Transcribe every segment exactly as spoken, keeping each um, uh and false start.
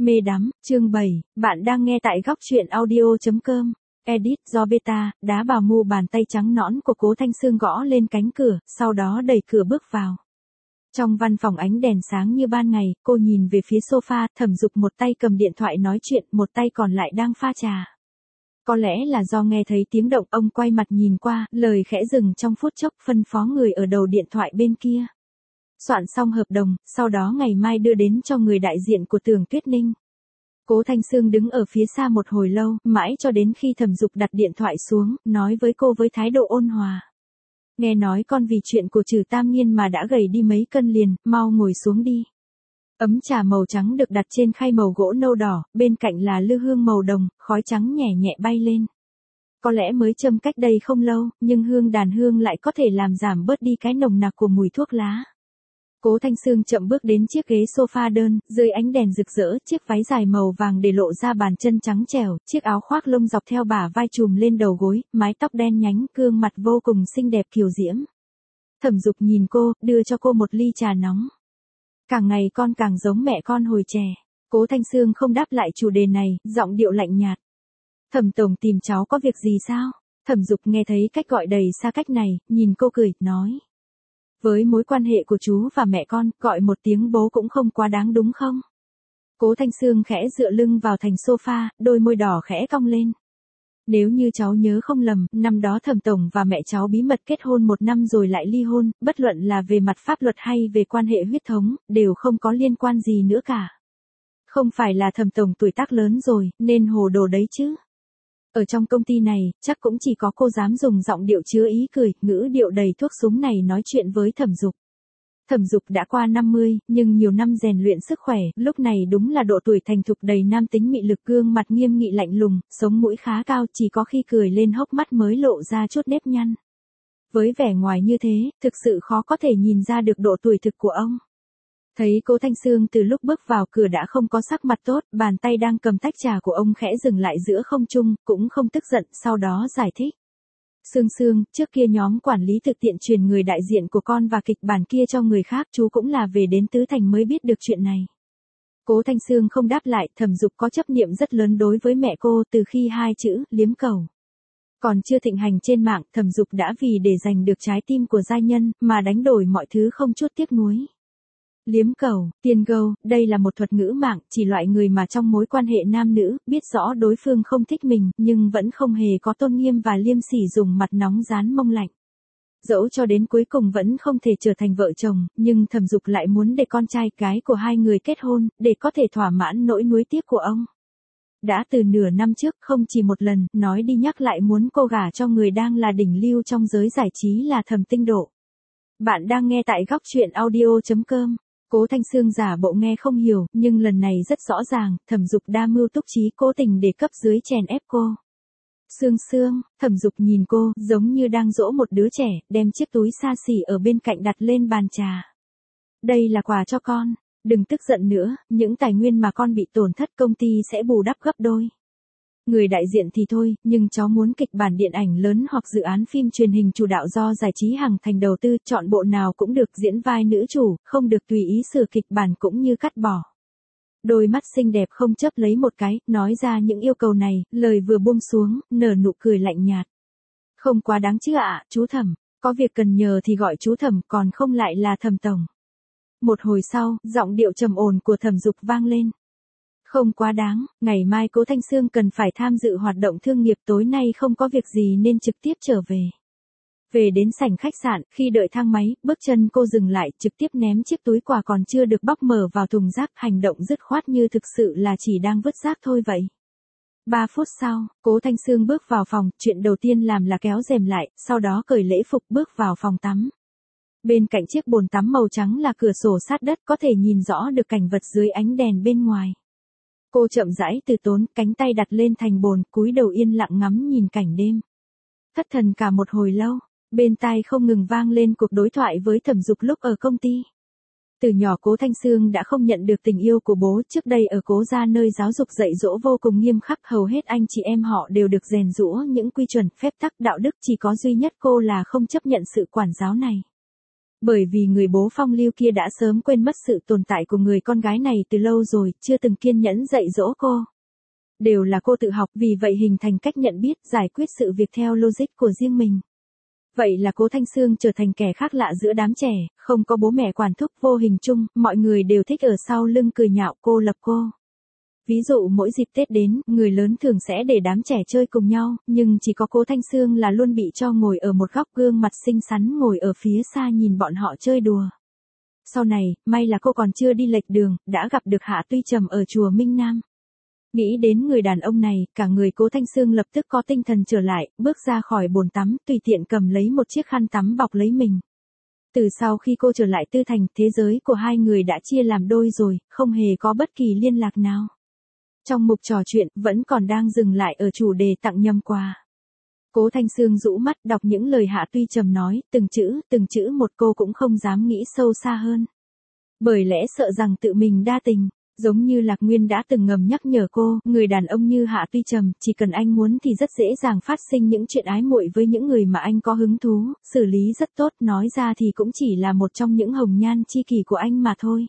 Mê đắm, chương bảy, bạn đang nghe tại góc truyện audio.com. Edit do Beta, đá vào mu bàn tay trắng nõn của Cố Thanh Sương gõ lên cánh cửa, sau đó đẩy cửa bước vào. Trong văn phòng ánh đèn sáng như ban ngày, cô nhìn về phía sofa, Thẩm Dục một tay cầm điện thoại nói chuyện, một tay còn lại đang pha trà. Có lẽ là do nghe thấy tiếng động, ông quay mặt nhìn qua, lời khẽ dừng trong phút chốc, phân phó người ở đầu điện thoại bên kia. Soạn xong hợp đồng, sau đó ngày mai đưa đến cho người đại diện của Tưởng Tuyết Ninh. Cố Thanh Sương đứng ở phía xa một hồi lâu, mãi cho đến khi Thẩm Dục đặt điện thoại xuống, nói với cô với thái độ ôn hòa. Nghe nói con vì chuyện của Trừ Tam Nghiên mà đã gầy đi mấy cân liền, mau ngồi xuống đi. Ấm trà màu trắng được đặt trên khay màu gỗ nâu đỏ, bên cạnh là lư hương màu đồng, khói trắng nhẹ nhẹ bay lên. Có lẽ mới châm cách đây không lâu, nhưng hương đàn hương lại có thể làm giảm bớt đi cái nồng nặc của mùi thuốc lá. Cố Thanh Sương chậm bước đến chiếc ghế sofa đơn, dưới ánh đèn rực rỡ, chiếc váy dài màu vàng để lộ ra bàn chân trắng trẻo, chiếc áo khoác lông dọc theo bả vai trùm lên đầu gối, mái tóc đen nhánh, gương mặt vô cùng xinh đẹp kiều diễm. Thẩm Dục nhìn cô, đưa cho cô một ly trà nóng. Càng ngày con càng giống mẹ con hồi trẻ. Cố Thanh Sương không đáp lại chủ đề này, giọng điệu lạnh nhạt. Thẩm tổng tìm cháu có việc gì sao? Thẩm Dục nghe thấy cách gọi đầy xa cách này, nhìn cô cười, nói. Với mối quan hệ của chú và mẹ con, gọi một tiếng bố cũng không quá đáng đúng không? Cố Thanh Sương khẽ dựa lưng vào thành sofa, đôi môi đỏ khẽ cong lên. Nếu như cháu nhớ không lầm, năm đó Thẩm tổng và mẹ cháu bí mật kết hôn một năm rồi lại ly hôn, bất luận là về mặt pháp luật hay về quan hệ huyết thống, đều không có liên quan gì nữa cả. Không phải là Thẩm tổng tuổi tác lớn rồi, nên hồ đồ đấy chứ. Ở trong công ty này, chắc cũng chỉ có cô dám dùng giọng điệu chứa ý cười, ngữ điệu đầy thuốc súng này nói chuyện với Thẩm Dục. Thẩm Dục đã qua năm mươi, nhưng nhiều năm rèn luyện sức khỏe, lúc này đúng là độ tuổi thành thục đầy nam tính mị lực, gương mặt nghiêm nghị lạnh lùng, sống mũi khá cao, chỉ có khi cười lên hốc mắt mới lộ ra chút nếp nhăn. Với vẻ ngoài như thế, thực sự khó có thể nhìn ra được độ tuổi thực của ông. Thấy Cố Thanh Sương từ lúc bước vào cửa đã không có sắc mặt tốt, bàn tay đang cầm tách trà của ông khẽ dừng lại giữa không trung, cũng không tức giận, sau đó giải thích. Sương Sương, trước kia nhóm quản lý thực tiện truyền người đại diện của con và kịch bản kia cho người khác, chú cũng là về đến Tứ Thành mới biết được chuyện này. Cố Thanh Sương không đáp lại, Thẩm Dục có chấp niệm rất lớn đối với mẹ cô từ khi hai chữ, liếm cầu. Còn chưa thịnh hành trên mạng, Thẩm Dục đã vì để giành được trái tim của giai nhân, mà đánh đổi mọi thứ không chút tiếc nuối. Liếm cầu, tiên gâu, đây là một thuật ngữ mạng, chỉ loại người mà trong mối quan hệ nam nữ, biết rõ đối phương không thích mình, nhưng vẫn không hề có tôn nghiêm và liêm sỉ dùng mặt nóng dán mông lạnh. Dẫu cho đến cuối cùng vẫn không thể trở thành vợ chồng, nhưng Thẩm Dục lại muốn để con trai gái của hai người kết hôn, để có thể thỏa mãn nỗi nuối tiếc của ông. Đã từ nửa năm trước, không chỉ một lần, nói đi nhắc lại muốn cô gả cho người đang là đỉnh lưu trong giới giải trí là Thẩm Tinh Độ. Bạn đang nghe tại góc truyện audio.com. Cố Thanh Sương giả bộ nghe không hiểu, nhưng lần này rất rõ ràng, Thẩm Dục đa mưu túc trí cố tình để cấp dưới chèn ép cô. Sương Sương, Thẩm Dục nhìn cô, giống như đang dỗ một đứa trẻ, đem chiếc túi xa xỉ ở bên cạnh đặt lên bàn trà. Đây là quà cho con, đừng tức giận nữa, những tài nguyên mà con bị tổn thất công ty sẽ bù đắp gấp đôi. Người đại diện thì thôi, nhưng cháu muốn kịch bản điện ảnh lớn hoặc dự án phim truyền hình chủ đạo do Giải trí Hằng Thành đầu tư, chọn bộ nào cũng được, diễn vai nữ chủ, không được tùy ý sửa kịch bản cũng như cắt bỏ. Đôi mắt xinh đẹp không chớp lấy một cái, nói ra những yêu cầu này, lời vừa buông xuống, nở nụ cười lạnh nhạt. Không quá đáng chứ ạ, chú Thẩm, có việc cần nhờ thì gọi chú Thẩm, còn không lại là Thẩm tổng. Một hồi sau, giọng điệu trầm ổn của Thẩm Dục vang lên. Không quá đáng, ngày mai Cố Thanh Sương cần phải tham dự hoạt động thương nghiệp, tối nay không có việc gì nên trực tiếp trở về. Về đến sảnh khách sạn, khi đợi thang máy, bước chân cô dừng lại, trực tiếp ném chiếc túi quà còn chưa được bóc mở vào thùng rác, hành động dứt khoát như thực sự là chỉ đang vứt rác thôi vậy. Ba phút sau, Cố Thanh Sương bước vào phòng, chuyện đầu tiên làm là kéo rèm lại, sau đó cởi lễ phục bước vào phòng tắm. Bên cạnh chiếc bồn tắm màu trắng là cửa sổ sát đất, có thể nhìn rõ được cảnh vật dưới ánh đèn bên ngoài. Cô chậm rãi từ tốn, cánh tay đặt lên thành bồn, cúi đầu yên lặng ngắm nhìn cảnh đêm. Thất thần cả một hồi lâu, bên tai không ngừng vang lên cuộc đối thoại với Thẩm Dục lúc ở công ty. Từ nhỏ Cố Thanh Sương đã không nhận được tình yêu của bố, trước đây ở Cố gia nơi giáo dục dạy dỗ vô cùng nghiêm khắc, hầu hết anh chị em họ đều được rèn giũa những quy chuẩn, phép tắc, đạo đức, chỉ có duy nhất cô là không chấp nhận sự quản giáo này. Bởi vì người bố phong lưu kia đã sớm quên mất sự tồn tại của người con gái này từ lâu rồi, chưa từng kiên nhẫn dạy dỗ cô. Đều là cô tự học, vì vậy hình thành cách nhận biết, giải quyết sự việc theo logic của riêng mình. Vậy là Cố Thanh Sương trở thành kẻ khác lạ giữa đám trẻ, không có bố mẹ quản thúc, vô hình chung, mọi người đều thích ở sau lưng cười nhạo cô lập cô. Ví dụ mỗi dịp Tết đến, người lớn thường sẽ để đám trẻ chơi cùng nhau, nhưng chỉ có Cố Thanh Sương là luôn bị cho ngồi ở một góc, gương mặt xinh xắn ngồi ở phía xa nhìn bọn họ chơi đùa. Sau này, may là cô còn chưa đi lệch đường, đã gặp được Hạ Tuy Trầm ở chùa Minh Nam. Nghĩ đến người đàn ông này, cả người Cố Thanh Sương lập tức có tinh thần trở lại, bước ra khỏi bồn tắm, tùy tiện cầm lấy một chiếc khăn tắm bọc lấy mình. Từ sau khi cô trở lại Tư Thành, thế giới của hai người đã chia làm đôi rồi, không hề có bất kỳ liên lạc nào. Trong mục trò chuyện, vẫn còn đang dừng lại ở chủ đề tặng nhầm quà. Cố Thanh Sương rũ mắt đọc những lời Hạ Tuy Trầm nói, từng chữ, từng chữ một, cô cũng không dám nghĩ sâu xa hơn. Bởi lẽ sợ rằng tự mình đa tình. Giống như Lạc Nguyên đã từng ngầm nhắc nhở cô, người đàn ông như Hạ Tuy Trầm, chỉ cần anh muốn thì rất dễ dàng phát sinh những chuyện ái muội với những người mà anh có hứng thú, xử lý rất tốt, nói ra thì cũng chỉ là một trong những hồng nhan chi kỷ của anh mà thôi.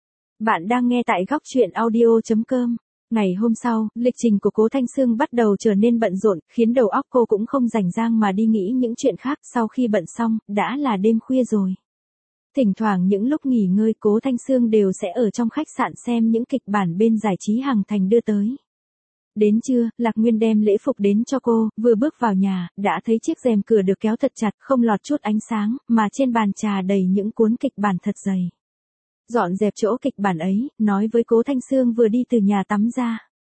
Bạn đang nghe tại góc truyện audio chấm com. Ngày hôm sau, lịch trình của Cố Thanh Sương bắt đầu trở nên bận rộn, khiến đầu óc cô cũng không rảnh rang mà đi nghĩ những chuyện khác. Sau khi bận xong, đã là đêm khuya rồi. Thỉnh thoảng những lúc nghỉ ngơi, Cố Thanh Sương đều sẽ ở trong khách sạn xem những kịch bản bên giải trí Hằng Thành đưa tới. Đến trưa, Lạc Nguyên đem lễ phục đến cho cô, vừa bước vào nhà, đã thấy chiếc rèm cửa được kéo thật chặt, không lọt chút ánh sáng, mà trên bàn trà đầy những cuốn kịch bản thật dày. Dọn dẹp chỗ kịch bản ấy, nói với Cố Thanh Sương vừa đi từ nhà tắm ra.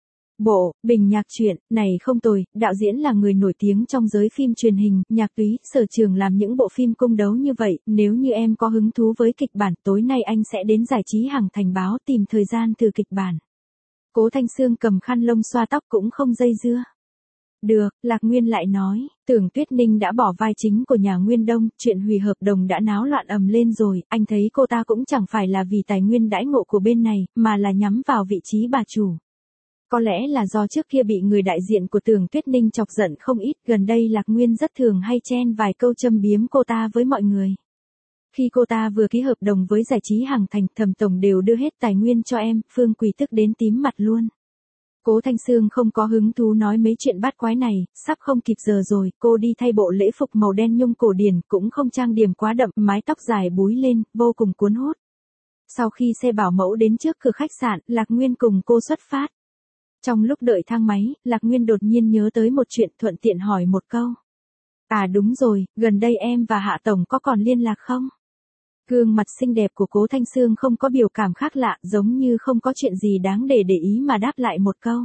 Bộ, Bình Nhạc Truyện, này không tồi, đạo diễn là người nổi tiếng trong giới phim truyền hình, Nhạc Túy, sở trường làm những bộ phim cung đấu như vậy, nếu như em có hứng thú với kịch bản, tối nay anh sẽ đến giải trí Hằng Thành báo tìm thời gian thử kịch bản. Cố Thanh Sương cầm khăn lông xoa tóc cũng không dây dưa. Được, Lạc Nguyên lại nói, Tưởng Tuyết Ninh đã bỏ vai chính của nhà Nguyên Đông, chuyện hủy hợp đồng đã náo loạn ầm lên rồi, anh thấy cô ta cũng chẳng phải là vì tài nguyên đãi ngộ của bên này, mà là nhắm vào vị trí bà chủ. Có lẽ là do trước kia bị người đại diện của Tưởng Tuyết Ninh chọc giận không ít, gần đây Lạc Nguyên rất thường hay chen vài câu châm biếm cô ta với mọi người. Khi cô ta vừa ký hợp đồng với giải trí Hằng Thành, Thẩm tổng đều đưa hết tài nguyên cho em, Phương Quỳ tức đến tím mặt luôn. Cố Thanh Sương không có hứng thú nói mấy chuyện bát quái này, sắp không kịp giờ rồi, cô đi thay bộ lễ phục màu đen nhung cổ điển, cũng không trang điểm quá đậm, mái tóc dài búi lên, vô cùng cuốn hút. Sau khi xe bảo mẫu đến trước cửa khách sạn, Lạc Nguyên cùng cô xuất phát. Trong lúc đợi thang máy, Lạc Nguyên đột nhiên nhớ tới một chuyện, thuận tiện hỏi một câu. À đúng rồi, gần đây em và Hạ Tổng có còn liên lạc không? Gương mặt xinh đẹp của Cố Thanh Sương không có biểu cảm khác lạ, giống như không có chuyện gì đáng để để ý mà đáp lại một câu.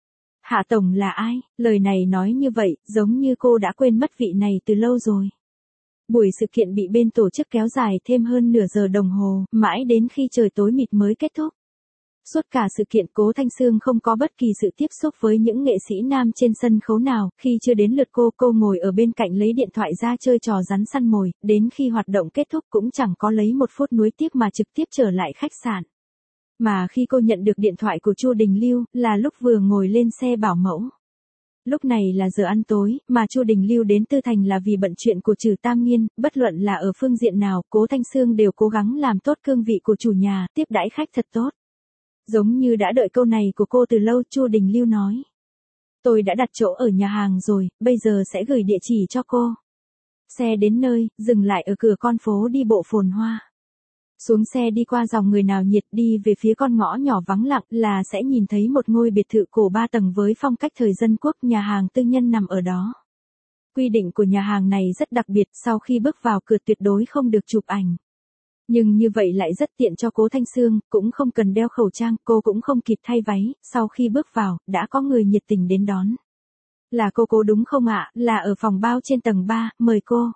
Hạ Tổng là ai? Lời này nói như vậy, giống như cô đã quên mất vị này từ lâu rồi. Buổi sự kiện bị bên tổ chức kéo dài thêm hơn nửa giờ đồng hồ, mãi đến khi trời tối mịt mới kết thúc. Suốt cả sự kiện Cố Thanh Sương không có bất kỳ sự tiếp xúc với những nghệ sĩ nam trên sân khấu nào, khi chưa đến lượt cô, cô ngồi ở bên cạnh lấy điện thoại ra chơi trò rắn săn mồi, đến khi hoạt động kết thúc cũng chẳng có lấy một phút nuối tiếc mà trực tiếp trở lại khách sạn. Mà khi cô nhận được điện thoại của Chu Đình Lưu, là lúc vừa ngồi lên xe bảo mẫu. Lúc này là giờ ăn tối, mà Chu Đình Lưu đến Tư Thành là vì bận chuyện của Trừ Tam Nghiên, bất luận là ở phương diện nào, Cố Thanh Sương đều cố gắng làm tốt cương vị của chủ nhà, tiếp đãi khách thật tốt. Giống như đã đợi câu này của cô từ lâu, Chu Đình Lưu nói. Tôi đã đặt chỗ ở nhà hàng rồi, bây giờ sẽ gửi địa chỉ cho cô. Xe đến nơi, dừng lại ở cửa con phố đi bộ phồn hoa. Xuống xe đi qua dòng người nào nhiệt, đi về phía con ngõ nhỏ vắng lặng là sẽ nhìn thấy một ngôi biệt thự cổ ba tầng với phong cách thời dân quốc, nhà hàng tư nhân nằm ở đó. Quy định của nhà hàng này rất đặc biệt, sau khi bước vào cửa tuyệt đối không được chụp ảnh. Nhưng như vậy lại rất tiện cho Cố Thanh Sương, cũng không cần đeo khẩu trang, cô cũng không kịp thay váy, sau khi bước vào, đã có người nhiệt tình đến đón. Là cô Cố đúng không ạ, là ở phòng bao trên tầng ba, mời cô.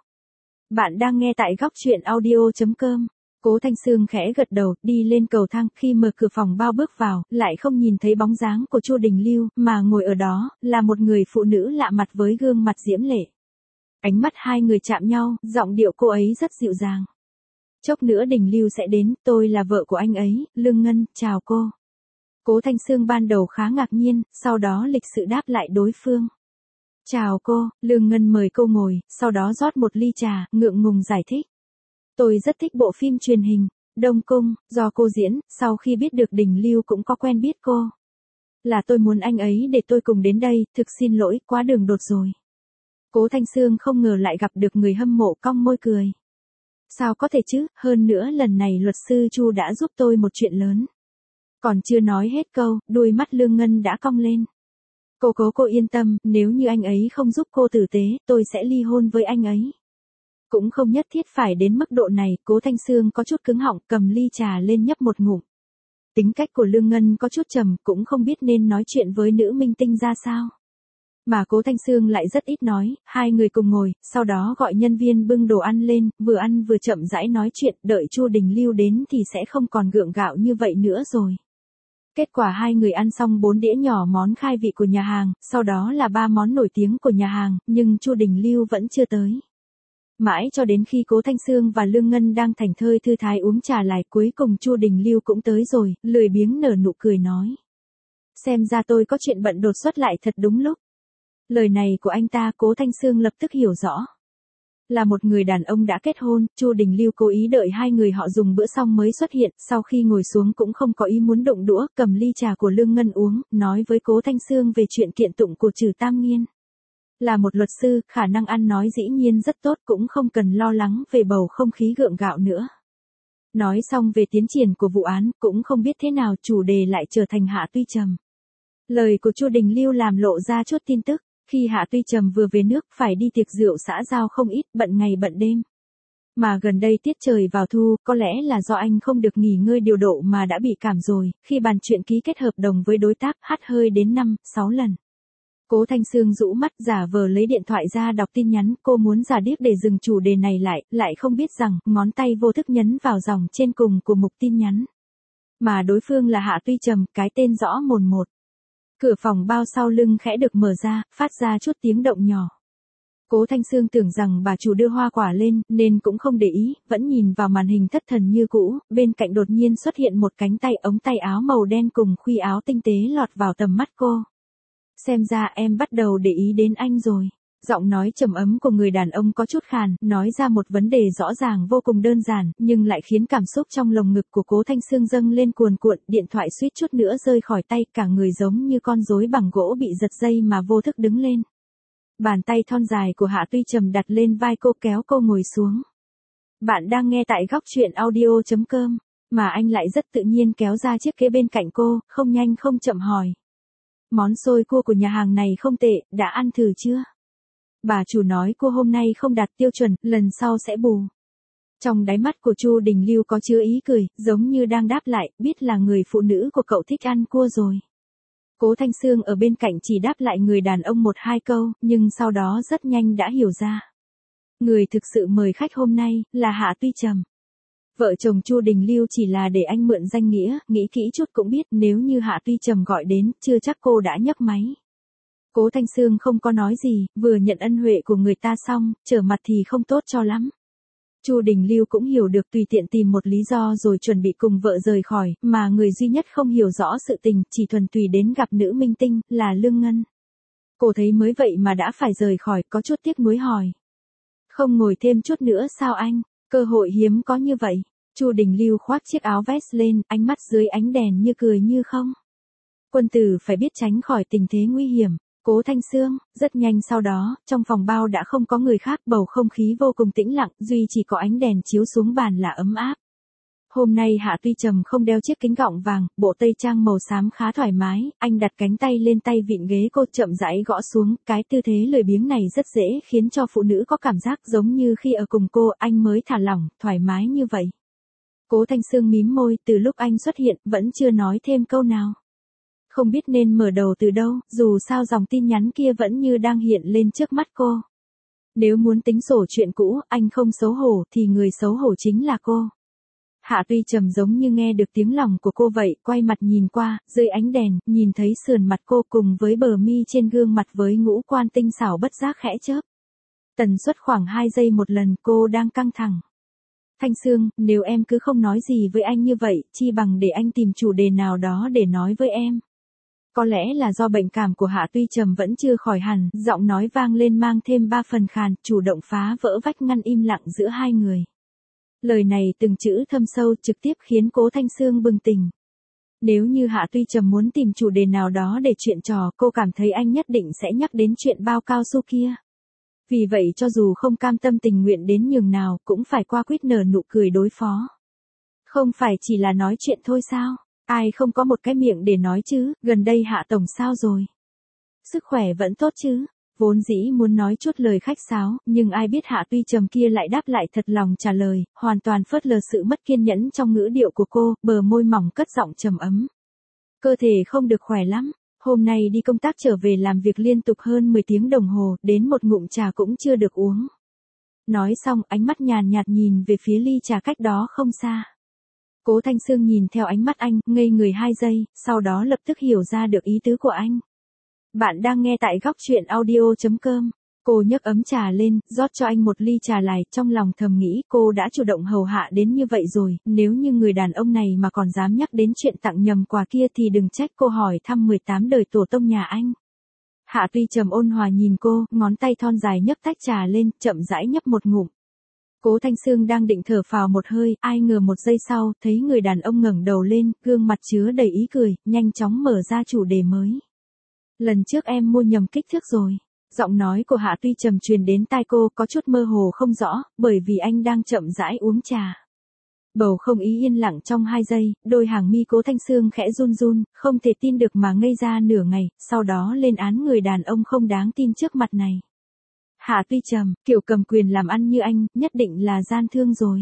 Bạn đang nghe tại góc truyện audio chấm com. Cố Thanh Sương khẽ gật đầu, đi lên cầu thang, khi mở cửa phòng bao bước vào, lại không nhìn thấy bóng dáng của Chu Đình Lưu, mà ngồi ở đó, là một người phụ nữ lạ mặt với gương mặt diễm lệ. Ánh mắt hai người chạm nhau, giọng điệu cô ấy rất dịu dàng. Chốc nữa Đình Lưu sẽ đến, tôi là vợ của anh ấy, Lương Ngân, chào cô. Cố Thanh Sương ban đầu khá ngạc nhiên, sau đó lịch sự đáp lại đối phương. Chào cô, Lương Ngân mời cô ngồi, sau đó rót một ly trà, ngượng ngùng giải thích. Tôi rất thích bộ phim truyền hình, Đông Cung, do cô diễn, sau khi biết được Đình Lưu cũng có quen biết cô. Là tôi muốn anh ấy để tôi cùng đến đây, thực xin lỗi, quá đường đột rồi. Cố Thanh Sương không ngờ lại gặp được người hâm mộ, cong môi cười. Sao có thể chứ, hơn nữa lần này luật sư Chu đã giúp tôi một chuyện lớn. Còn chưa nói hết câu, đuôi mắt Lương Ngân đã cong lên. Cô cố cô yên tâm, nếu như anh ấy không giúp cô tử tế, tôi sẽ ly hôn với anh ấy. Cũng không nhất thiết phải đến mức độ này, Cố Thanh Sương có chút cứng họng, cầm ly trà lên nhấp một ngụm. Tính cách của Lương Ngân có chút trầm, cũng không biết nên nói chuyện với nữ minh tinh ra sao. Mà Cố Thanh Sương lại rất ít nói, hai người cùng ngồi, sau đó gọi nhân viên bưng đồ ăn lên, vừa ăn vừa chậm rãi nói chuyện, đợi Chu Đình Lưu đến thì sẽ không còn gượng gạo như vậy nữa rồi. Kết quả hai người ăn xong bốn đĩa nhỏ món khai vị của nhà hàng, sau đó là ba món nổi tiếng của nhà hàng, nhưng Chu Đình Lưu vẫn chưa tới. Mãi cho đến khi Cố Thanh Sương và Lương Ngân đang thảnh thơi thư thái uống trà lại, cuối cùng Chu Đình Lưu cũng tới rồi, lười biếng nở nụ cười nói. Xem ra tôi có chuyện bận đột xuất lại thật đúng lúc. Lời này của anh ta Cố Thanh Sương lập tức hiểu rõ. Là một người đàn ông đã kết hôn, Chu Đình Lưu cố ý đợi hai người họ dùng bữa xong mới xuất hiện, sau khi ngồi xuống cũng không có ý muốn đụng đũa, cầm ly trà của Lương Ngân uống, nói với Cố Thanh Sương về chuyện kiện tụng của Trừ Tam Nghiên. Là một luật sư, khả năng ăn nói dĩ nhiên rất tốt, cũng không cần lo lắng về bầu không khí gượng gạo nữa. Nói xong về tiến triển của vụ án, cũng không biết thế nào chủ đề lại trở thành Hạ Tuy Trầm. Lời của Chu Đình Lưu làm lộ ra chút tin tức. Khi Hạ Tuy Trầm vừa về nước phải đi tiệc rượu xã giao không ít, bận ngày bận đêm. Mà gần đây tiết trời vào thu, có lẽ là do anh không được nghỉ ngơi điều độ mà đã bị cảm rồi, khi bàn chuyện ký kết hợp đồng với đối tác hắt hơi đến năm, sáu lần. Cố Thanh Sương rũ mắt giả vờ lấy điện thoại ra đọc tin nhắn, cô muốn giả điếc để dừng chủ đề này lại, lại không biết rằng, ngón tay vô thức nhấn vào dòng trên cùng của mục tin nhắn. Mà đối phương là Hạ Tuy Trầm, cái tên rõ mồn một. Cửa phòng bao sau lưng khẽ được mở ra, phát ra chút tiếng động nhỏ. Cố Thanh Sương tưởng rằng bà chủ đưa hoa quả lên, nên cũng không để ý, vẫn nhìn vào màn hình thất thần như cũ, bên cạnh đột nhiên xuất hiện một cánh tay ống tay áo màu đen cùng khuy áo tinh tế lọt vào tầm mắt cô. Xem ra em bắt đầu để ý đến anh rồi. Giọng nói trầm ấm của người đàn ông có chút khàn, nói ra một vấn đề rõ ràng vô cùng đơn giản, nhưng lại khiến cảm xúc trong lồng ngực của Cố Thanh Sương dâng lên cuồn cuộn, điện thoại suýt chút nữa rơi khỏi tay, cả người giống như con rối bằng gỗ bị giật dây mà vô thức đứng lên. Bàn tay thon dài của Hạ Tuy Trầm đặt lên vai cô, kéo cô ngồi xuống. Bạn đang nghe tại góc truyện audio chấm com, mà anh lại rất tự nhiên kéo ra chiếc ghế bên cạnh cô, không nhanh không chậm hỏi. Món xôi cua của nhà hàng này không tệ, đã ăn thử chưa? Bà chủ nói cô hôm nay không đạt tiêu chuẩn, lần sau sẽ bù. Trong đáy mắt của Chu Đình Lưu có chứa ý cười, giống như đang đáp lại, biết là người phụ nữ của cậu thích ăn cua rồi. Cố Thanh Sương ở bên cạnh chỉ đáp lại người đàn ông một hai câu, nhưng sau đó rất nhanh đã hiểu ra. Người thực sự mời khách hôm nay, là Hạ Tuy Trầm. Vợ chồng Chu Đình Lưu chỉ là để anh mượn danh nghĩa, nghĩ kỹ chút cũng biết nếu như Hạ Tuy Trầm gọi đến, chưa chắc cô đã nhấc máy. Cố Thanh Sương không có nói gì, vừa nhận ân huệ của người ta xong, trở mặt thì không tốt cho lắm. Chu Đình Lưu cũng hiểu được, tùy tiện tìm một lý do rồi chuẩn bị cùng vợ rời khỏi, mà người duy nhất không hiểu rõ sự tình, chỉ thuần tùy đến gặp nữ minh tinh, là Lương Ngân. Cô thấy mới vậy mà đã phải rời khỏi, có chút tiếc nuối hỏi. Không ngồi thêm chút nữa sao anh, cơ hội hiếm có như vậy. Chu Đình Lưu khoác chiếc áo vest lên, ánh mắt dưới ánh đèn như cười như không. Quân tử phải biết tránh khỏi tình thế nguy hiểm. Cố Thanh Sương, rất nhanh sau đó, trong phòng bao đã không có người khác, bầu không khí vô cùng tĩnh lặng, duy chỉ có ánh đèn chiếu xuống bàn là ấm áp. Hôm nay Hạ Tuy Trầm không đeo chiếc kính gọng vàng, bộ tây trang màu xám khá thoải mái, anh đặt cánh tay lên tay vịn ghế cô, chậm rãi gõ xuống, cái tư thế lười biếng này rất dễ khiến cho phụ nữ có cảm giác giống như khi ở cùng cô, anh mới thả lỏng, thoải mái như vậy. Cố Thanh Sương mím môi, từ lúc anh xuất hiện, vẫn chưa nói thêm câu nào. Không biết nên mở đầu từ đâu, dù sao dòng tin nhắn kia vẫn như đang hiện lên trước mắt cô. Nếu muốn tính sổ chuyện cũ, anh không xấu hổ, thì người xấu hổ chính là cô. Hạ Tuy Trầm giống như nghe được tiếng lòng của cô vậy, quay mặt nhìn qua, dưới ánh đèn, nhìn thấy sườn mặt cô cùng với bờ mi trên gương mặt với ngũ quan tinh xảo bất giác khẽ chớp. Tần suất khoảng hai giây một lần, cô đang căng thẳng. Thanh Sương, nếu em cứ không nói gì với anh như vậy, chi bằng để anh tìm chủ đề nào đó để nói với em. Có lẽ là do bệnh cảm của Hạ Tuy Trầm vẫn chưa khỏi hẳn, giọng nói vang lên mang thêm ba phần khàn, chủ động phá vỡ vách ngăn im lặng giữa hai người. Lời này từng chữ thâm sâu trực tiếp khiến Cố Thanh Sương bừng tỉnh. Nếu như Hạ Tuy Trầm muốn tìm chủ đề nào đó để chuyện trò, cô cảm thấy anh nhất định sẽ nhắc đến chuyện bao cao su kia. Vì vậy cho dù không cam tâm tình nguyện đến nhường nào cũng phải qua quyết nở nụ cười đối phó. Không phải chỉ là nói chuyện thôi sao? Ai không có một cái miệng để nói chứ, gần đây Hạ Tổng sao rồi? Sức khỏe vẫn tốt chứ? Vốn dĩ muốn nói chút lời khách sáo, nhưng ai biết Hạ Tuy Trầm kia lại đáp lại thật lòng trả lời, hoàn toàn phớt lờ sự mất kiên nhẫn trong ngữ điệu của cô, bờ môi mỏng cất giọng trầm ấm. Cơ thể không được khỏe lắm, hôm nay đi công tác trở về làm việc liên tục hơn mười tiếng đồng hồ, đến một ngụm trà cũng chưa được uống. Nói xong, ánh mắt nhàn nhạt nhìn về phía ly trà cách đó không xa. Cố Thanh Sương nhìn theo ánh mắt anh, ngây người hai giây, sau đó lập tức hiểu ra được ý tứ của anh. Bạn đang nghe tại góc truyện audio chấm com. Cô nhấc ấm trà lên, rót cho anh một ly trà lại, trong lòng thầm nghĩ cô đã chủ động hầu hạ đến như vậy rồi, nếu như người đàn ông này mà còn dám nhắc đến chuyện tặng nhầm quà kia thì đừng trách cô hỏi thăm mười tám đời tổ tông nhà anh. Hạ Tuy Trầm ôn hòa nhìn cô, ngón tay thon dài nhấc tách trà lên, chậm rãi nhấp một ngụm. Cố Thanh Sương đang định thở phào một hơi, ai ngờ một giây sau, thấy người đàn ông ngẩng đầu lên, gương mặt chứa đầy ý cười, nhanh chóng mở ra chủ đề mới. Lần trước em mua nhầm kích thước rồi. Giọng nói của Hạ Tuy Trầm truyền đến tai cô có chút mơ hồ không rõ, bởi vì anh đang chậm rãi uống trà. Bầu không ý yên lặng trong hai giây, đôi hàng mi Cố Thanh Sương khẽ run run, không thể tin được mà ngây ra nửa ngày, sau đó lên án người đàn ông không đáng tin trước mặt này. Hạ Tuy Trầm, kiểu cầm quyền làm ăn như anh, nhất định là gian thương rồi.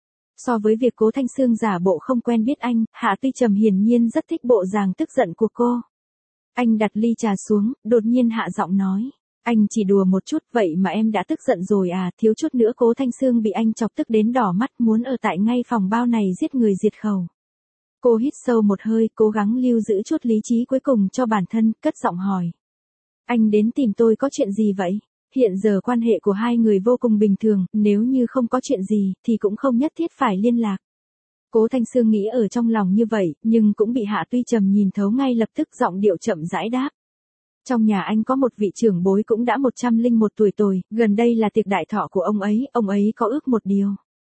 So với việc Cố Thanh Sương giả bộ không quen biết anh, Hạ Tuy Trầm hiển nhiên rất thích bộ dáng tức giận của cô. Anh đặt ly trà xuống, đột nhiên hạ giọng nói. Anh chỉ đùa một chút, vậy mà em đã tức giận rồi à, thiếu chút nữa Cố Thanh Sương bị anh chọc tức đến đỏ mắt, muốn ở tại ngay phòng bao này giết người diệt khẩu. Cô hít sâu một hơi, cố gắng lưu giữ chút lý trí cuối cùng cho bản thân, cất giọng hỏi. Anh đến tìm tôi có chuyện gì vậy? Hiện giờ quan hệ của hai người vô cùng bình thường, nếu như không có chuyện gì, thì cũng không nhất thiết phải liên lạc. Cố Thanh Sương nghĩ ở trong lòng như vậy, nhưng cũng bị Hạ Tuy Trầm nhìn thấu ngay lập tức, giọng điệu chậm rãi đáp. Trong nhà anh có một vị trưởng bối cũng đã một trăm lẻ một tuổi rồi, gần đây là tiệc đại thọ của ông ấy, ông ấy có ước một điều.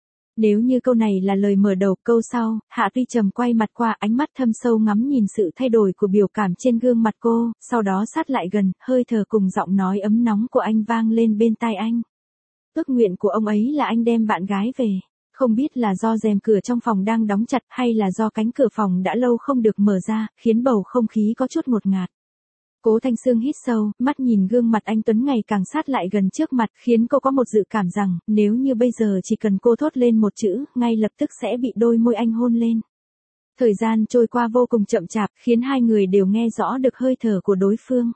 Nếu như câu này là lời mở đầu, câu sau, Hạ Tuy Trầm quay mặt qua, ánh mắt thâm sâu ngắm nhìn sự thay đổi của biểu cảm trên gương mặt cô, sau đó sát lại gần, hơi thở cùng giọng nói ấm nóng của anh vang lên bên tai anh. Ước nguyện của ông ấy là anh đem bạn gái về. Không biết là do rèm cửa trong phòng đang đóng chặt hay là do cánh cửa phòng đã lâu không được mở ra, khiến bầu không khí có chút ngột ngạt. Cố Thanh Sương hít sâu, mắt nhìn gương mặt anh Tuấn ngày càng sát lại gần trước mặt, khiến cô có một dự cảm rằng, nếu như bây giờ chỉ cần cô thốt lên một chữ, ngay lập tức sẽ bị đôi môi anh hôn lên. Thời gian trôi qua vô cùng chậm chạp, khiến hai người đều nghe rõ được hơi thở của đối phương.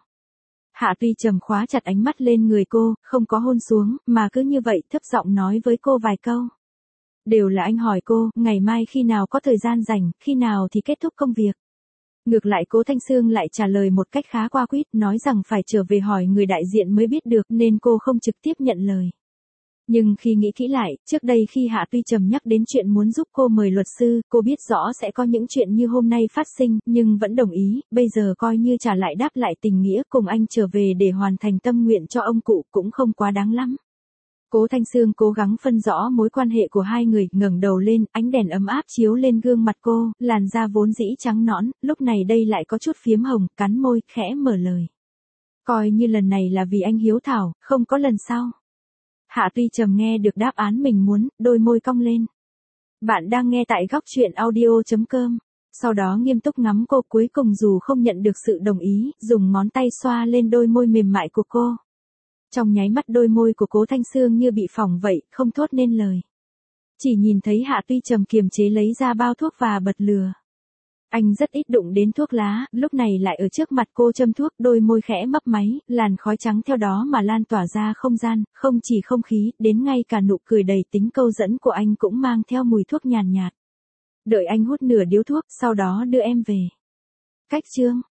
Hạ Tuy Trầm khóa chặt ánh mắt lên người cô, không có hôn xuống, mà cứ như vậy thấp giọng nói với cô vài câu. Đều là anh hỏi cô, ngày mai khi nào có thời gian rảnh, khi nào thì kết thúc công việc. Ngược lại Cố Thanh Sương lại trả lời một cách khá qua quýt, nói rằng phải trở về hỏi người đại diện mới biết được nên cô không trực tiếp nhận lời. Nhưng khi nghĩ kỹ lại, trước đây khi Hạ Tuy Trầm nhắc đến chuyện muốn giúp cô mời luật sư, cô biết rõ sẽ có những chuyện như hôm nay phát sinh, nhưng vẫn đồng ý, bây giờ coi như trả lại đáp lại tình nghĩa cùng anh trở về để hoàn thành tâm nguyện cho ông cụ cũng không quá đáng lắm. Cố Thanh Sương cố gắng phân rõ mối quan hệ của hai người, ngẩng đầu lên, ánh đèn ấm áp chiếu lên gương mặt cô, làn da vốn dĩ trắng nõn, lúc này đây lại có chút phiếm hồng, cắn môi, khẽ mở lời. Coi như lần này là vì anh hiếu thảo, không có lần sau. Hạ Tuy Trầm nghe được đáp án mình muốn, đôi môi cong lên. Bạn đang nghe tại góc truyện audio chấm com. Sau đó nghiêm túc ngắm cô, cuối cùng dù không nhận được sự đồng ý, dùng ngón tay xoa lên đôi môi mềm mại của cô. Trong nháy mắt đôi môi của Cố Thanh Sương như bị phỏng vậy, không thốt nên lời. Chỉ nhìn thấy Hạ Tuy Trầm kiềm chế lấy ra bao thuốc và bật lửa. Anh rất ít đụng đến thuốc lá, lúc này lại ở trước mặt cô châm thuốc, đôi môi khẽ mấp máy, làn khói trắng theo đó mà lan tỏa ra không gian, không chỉ không khí, đến ngay cả nụ cười đầy tính câu dẫn của anh cũng mang theo mùi thuốc nhàn nhạt, nhạt. Đợi anh hút nửa điếu thuốc, sau đó đưa em về. Cách chương.